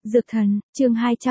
Dược thần, chương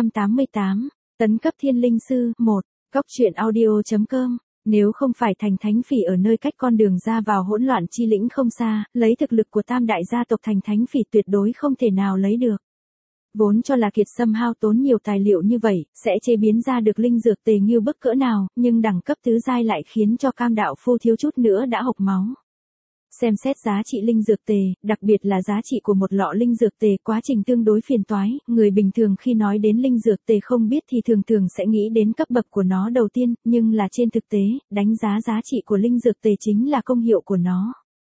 288, tấn cấp thiên linh sư, 1, Cóc truyện audio.com. Nếu không phải thành thánh phỉ ở nơi cách con đường ra vào hỗn loạn chi lĩnh không xa, lấy thực lực của tam đại gia tộc thành thánh phỉ tuyệt đối không thể nào lấy được. Vốn cho là Kiệt Sâm hao tốn nhiều tài liệu như vậy, sẽ chế biến ra được linh dược tề nghiêu bức cỡ nào, nhưng đẳng cấp tứ giai lại khiến cho cam đạo phu thiếu chút nữa đã hộc máu. Xem xét giá trị linh dược tề, đặc biệt là giá trị của một lọ linh dược tề quá trình tương đối phiền toái, người bình thường khi nói đến linh dược tề không biết thì thường sẽ nghĩ đến cấp bậc của nó đầu tiên, nhưng là trên thực tế, đánh giá giá trị của linh dược tề chính là công hiệu của nó.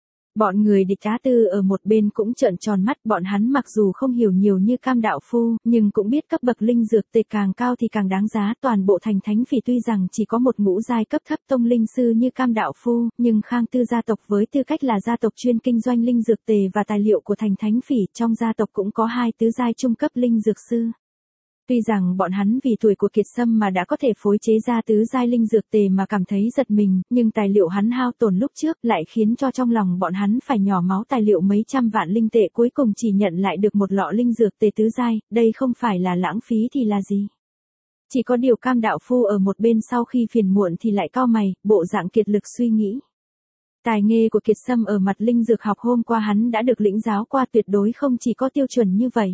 Bọn người địch Á Tư ở một bên cũng trợn tròn mắt, bọn hắn mặc dù không hiểu nhiều như cam đạo phu, nhưng cũng biết cấp bậc linh dược tề càng cao thì càng đáng giá. Toàn bộ thành thánh phỉ tuy rằng chỉ có một ngũ giai cấp thấp tông linh sư như cam đạo phu, nhưng Khang Tư gia tộc với tư cách là gia tộc chuyên kinh doanh linh dược tề và tài liệu của thành thánh phỉ, trong gia tộc cũng có 2 tứ giai trung cấp linh dược sư. Tuy rằng bọn hắn vì tuổi của Kiệt Sâm mà đã có thể phối chế ra tứ giai linh dược tề mà cảm thấy giật mình, nhưng tài liệu hắn hao tổn lúc trước lại khiến cho trong lòng bọn hắn phải nhỏ máu. Tài liệu mấy trăm vạn linh tệ cuối cùng chỉ nhận lại được một lọ linh dược tề tứ giai, đây không phải là lãng phí thì là gì? Chỉ có điều cam đạo phu ở một bên sau khi phiền muộn thì lại cau mày, bộ dạng kiệt lực suy nghĩ. Tài nghề của Kiệt Sâm ở mặt linh dược học hôm qua hắn đã được lĩnh giáo qua, tuyệt đối không chỉ có tiêu chuẩn như vậy.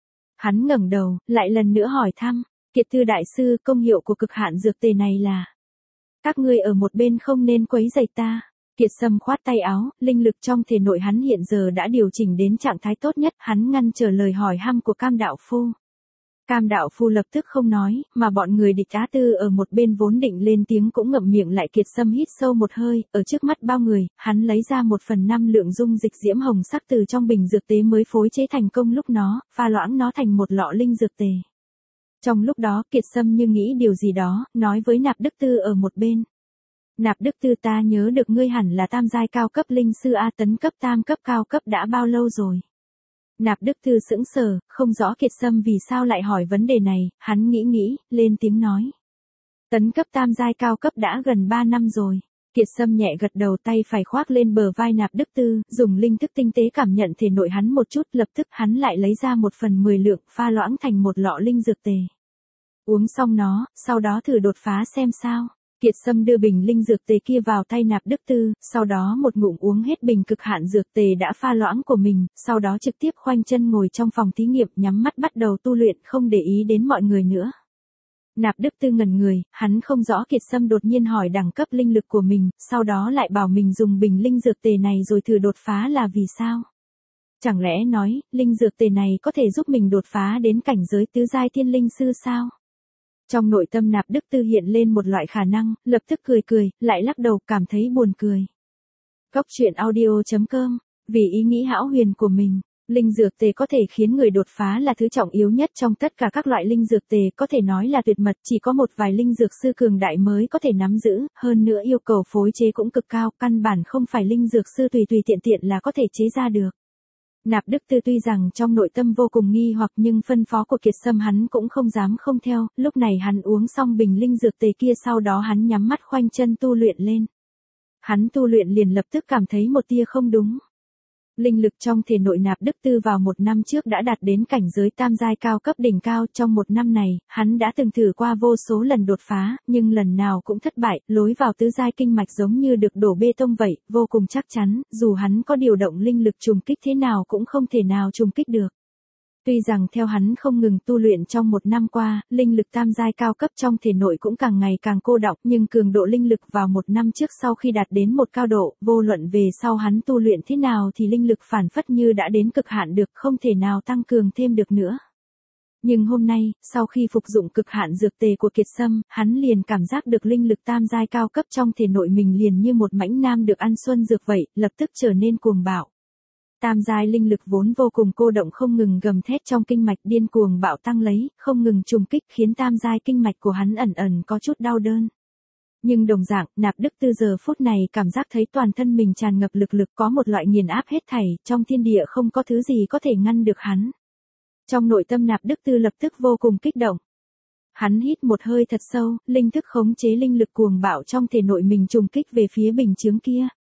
Hắn ngẩng đầu, lại lần nữa hỏi thăm, Kiệt Tư đại sư, công hiệu của cực hạn dược tề này là? Các ngươi ở một bên không nên quấy rầy ta. Kiệt Sâm khoát tay áo, linh lực trong thể nội hắn hiện giờ đã điều chỉnh đến trạng thái tốt nhất, hắn ngăn trở lời hỏi hăm của cam đạo phu. Cam đạo phu lập tức không nói, mà bọn người địch Á Tư ở một bên vốn định lên tiếng cũng ngậm miệng lại. Kiệt Sâm hít sâu một hơi, ở trước mắt bao người, hắn lấy ra 1/5 lượng dung dịch diễm hồng sắc từ trong bình dược tế mới phối chế thành công lúc nó, pha loãng nó thành một lọ linh dược tề. Trong lúc đó, Kiệt Sâm như nghĩ điều gì đó, nói với Nạp Đức Tư ở một bên. Nạp Đức Tư, ta nhớ được ngươi hẳn là tam giai cao cấp linh sư A, tấn cấp tam cấp cao cấp đã bao lâu rồi? Nạp Đức Tư sững sờ, không rõ Kiệt Sâm vì sao lại hỏi vấn đề này, hắn nghĩ, lên tiếng nói. Tấn cấp tam giai cao cấp đã gần 3 năm rồi. Kiệt Sâm nhẹ gật đầu, tay phải khoác lên bờ vai Nạp Đức Tư, dùng linh thức tinh tế cảm nhận thể nội hắn một chút, lập tức hắn lại lấy ra 1/10 lượng, pha loãng thành một lọ linh dược tề. Uống xong nó, sau đó thử đột phá xem sao. Kiệt Sâm đưa bình linh dược tề kia vào tay Nạp Đức Tư, sau đó một ngụm uống hết bình cực hạn dược tề đã pha loãng của mình, sau đó trực tiếp khoanh chân ngồi trong phòng thí nghiệm, nhắm mắt bắt đầu tu luyện, không để ý đến mọi người nữa. Nạp Đức Tư ngẩn người, hắn không rõ Kiệt Sâm đột nhiên hỏi đẳng cấp linh lực của mình, sau đó lại bảo mình dùng bình linh dược tề này rồi thử đột phá là vì sao? Chẳng lẽ nói, linh dược tề này có thể giúp mình đột phá đến cảnh giới tứ giai thiên linh sư sao? Trong nội tâm Nạp Đức Tư hiện lên một loại khả năng, lập tức cười, lại lắc đầu, cảm thấy buồn cười. Cóc truyện audio.com, vì ý nghĩ hão huyền của mình, linh dược tề có thể khiến người đột phá là thứ trọng yếu nhất trong tất cả các loại linh dược tề, có thể nói là tuyệt mật, chỉ có một vài linh dược sư cường đại mới có thể nắm giữ, hơn nữa yêu cầu phối chế cũng cực cao, căn bản không phải linh dược sư tùy tiện là có thể chế ra được. Nạp Đức Tư tuy rằng trong nội tâm vô cùng nghi hoặc nhưng phân phó của Kiệt Sâm hắn cũng không dám không theo, lúc này hắn uống xong bình linh dược tề kia, sau đó hắn nhắm mắt khoanh chân tu luyện lên. Hắn tu luyện liền lập tức cảm thấy một tia không đúng. Linh lực trong thể nội Nạp Đức Tư vào 1 năm trước đã đạt đến cảnh giới tam giai cao cấp đỉnh cao, trong 1 năm này, hắn đã từng thử qua vô số lần đột phá, nhưng lần nào cũng thất bại, lối vào tứ giai kinh mạch giống như được đổ bê tông vậy, vô cùng chắc chắn, dù hắn có điều động linh lực trùng kích thế nào cũng không thể nào trùng kích được. Tuy rằng theo hắn không ngừng tu luyện trong 1 năm qua, linh lực tam giai cao cấp trong thể nội cũng càng ngày càng cô đọng, nhưng cường độ linh lực vào 1 năm trước sau khi đạt đến một cao độ, vô luận về sau hắn tu luyện thế nào thì linh lực phản phất như đã đến cực hạn được, không thể nào tăng cường thêm được nữa. Nhưng hôm nay, sau khi phục dụng cực hạn dược tề của Kiệt Sâm, hắn liền cảm giác được linh lực tam giai cao cấp trong thể nội mình liền như một mãnh nam được ăn xuân dược vậy, lập tức trở nên cuồng bạo. Tam giai linh lực vốn vô cùng cô động không ngừng gầm thét trong kinh mạch, điên cuồng bạo tăng lấy, không ngừng trùng kích, khiến tam giai kinh mạch của hắn ẩn có chút đau đớn. Nhưng đồng dạng, Nạp Đức Tư giờ phút này cảm giác thấy toàn thân mình tràn ngập lực, có một loại nghiền áp hết thảy, trong thiên địa không có thứ gì có thể ngăn được hắn. Trong nội tâm Nạp Đức Tư lập tức vô cùng kích động. Hắn hít một hơi thật sâu, linh thức khống chế linh lực cuồng bạo trong thể nội mình trùng kích về phía bình chướng kia.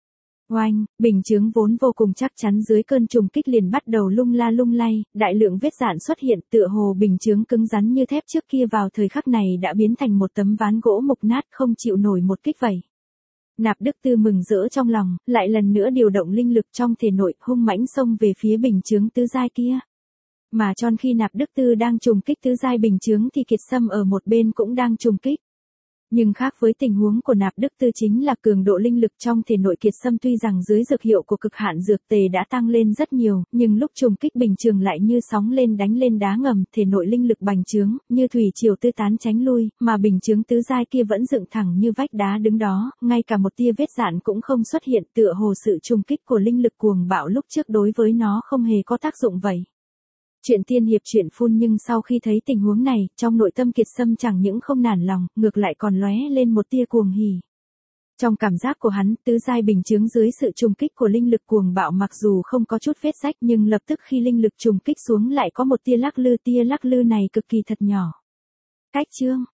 Oanh, bình chướng vốn vô cùng chắc chắn dưới cơn trùng kích liền bắt đầu lung la lung lay, đại lượng vết rạn xuất hiện tựa hồ bình chướng cứng rắn như thép trước kia vào thời khắc này đã biến thành một tấm ván gỗ mục nát không chịu nổi một kích vậy. Nạp Đức Tư mừng rỡ trong lòng, lại lần nữa điều động linh lực trong thể nội hung mãnh xông về phía bình chướng tứ giai kia. Mà tròn khi Nạp Đức Tư đang trùng kích tứ giai bình chướng thì Kiệt Sâm ở một bên cũng đang trùng kích. Nhưng khác với tình huống của Nạp Đức Tư chính là cường độ linh lực trong thể nội Kiệt Sâm tuy rằng dưới dược hiệu của cực hạn dược tề đã tăng lên rất nhiều, nhưng lúc trùng kích bình trường lại như sóng lên đánh lên đá ngầm, thể nội linh lực bành trướng, như thủy triều tư tán tránh lui, mà bình chướng tứ giai kia vẫn dựng thẳng như vách đá đứng đó, ngay cả một tia vết rạn cũng không xuất hiện, tựa hồ sự trùng kích của linh lực cuồng bạo lúc trước đối với nó không hề có tác dụng vậy. Chuyện tiên hiệp chuyện phun nhưng sau khi thấy tình huống này, trong nội tâm Kiệt Sâm chẳng những không nản lòng, ngược lại còn lóe lên một tia cuồng hỉ. Trong cảm giác của hắn, tứ giai bình chướng dưới sự trùng kích của linh lực cuồng bạo mặc dù không có chút vết rách nhưng lập tức khi linh lực trùng kích xuống lại có một tia lắc lư này cực kỳ thật nhỏ. Cách chương